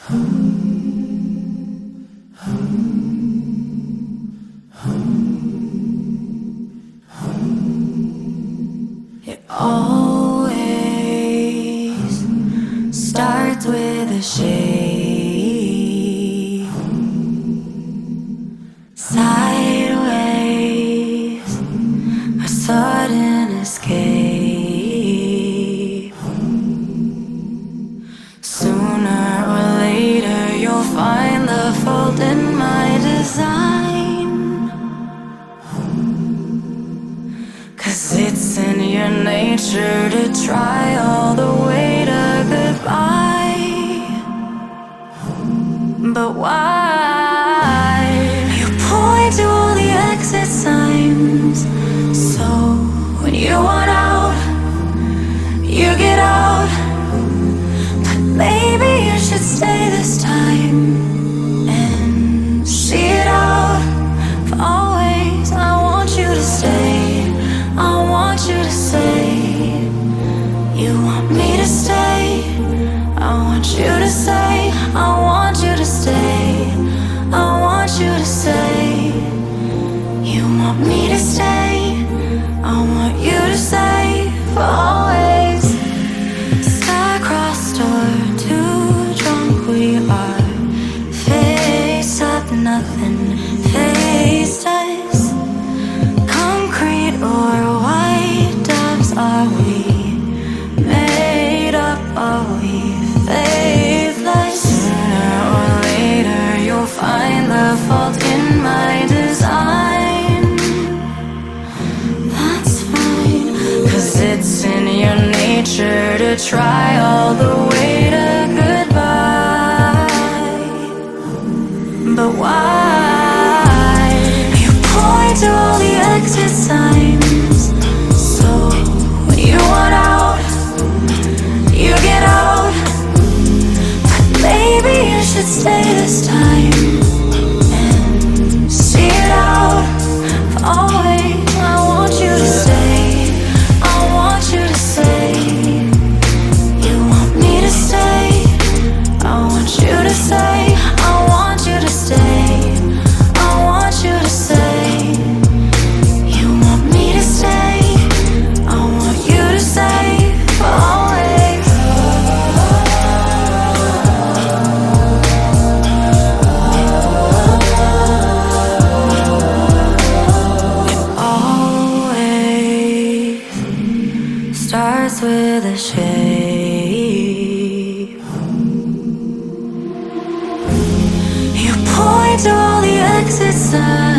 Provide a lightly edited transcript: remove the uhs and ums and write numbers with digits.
It always starts with a shake, sideways, a sudden escape. Sooner or later you'll find the fault in my design, 'cause it's in your nature to try all the way to goodbye. But why? You point to all the exit signs, so when you want out, you get out. But maybe you should stay this time and see it out for always. I want you to stay. I want you to say you want me to stay. I want you to say I want you to stay. I want you to say you want me to stay. I want you to say for always. Star-crossed or too drunk we are, face up, nothing faced us. Concrete or white doves, are we made up? Are we faithless? Sooner or later you'll find the fault in my design. That's fine, 'cause it's in your nature to try all the way to goodbye. But why? You point to all the exit signs, so when you want out, you get out. But maybe you should stay this time and see it out for always. I want you to stay. I want you to say you want me to stay. I want you to say I want you to stay. I want you to say you want me to stay. I want you to say for always. It always starts with a shake. You point to all the exit signs.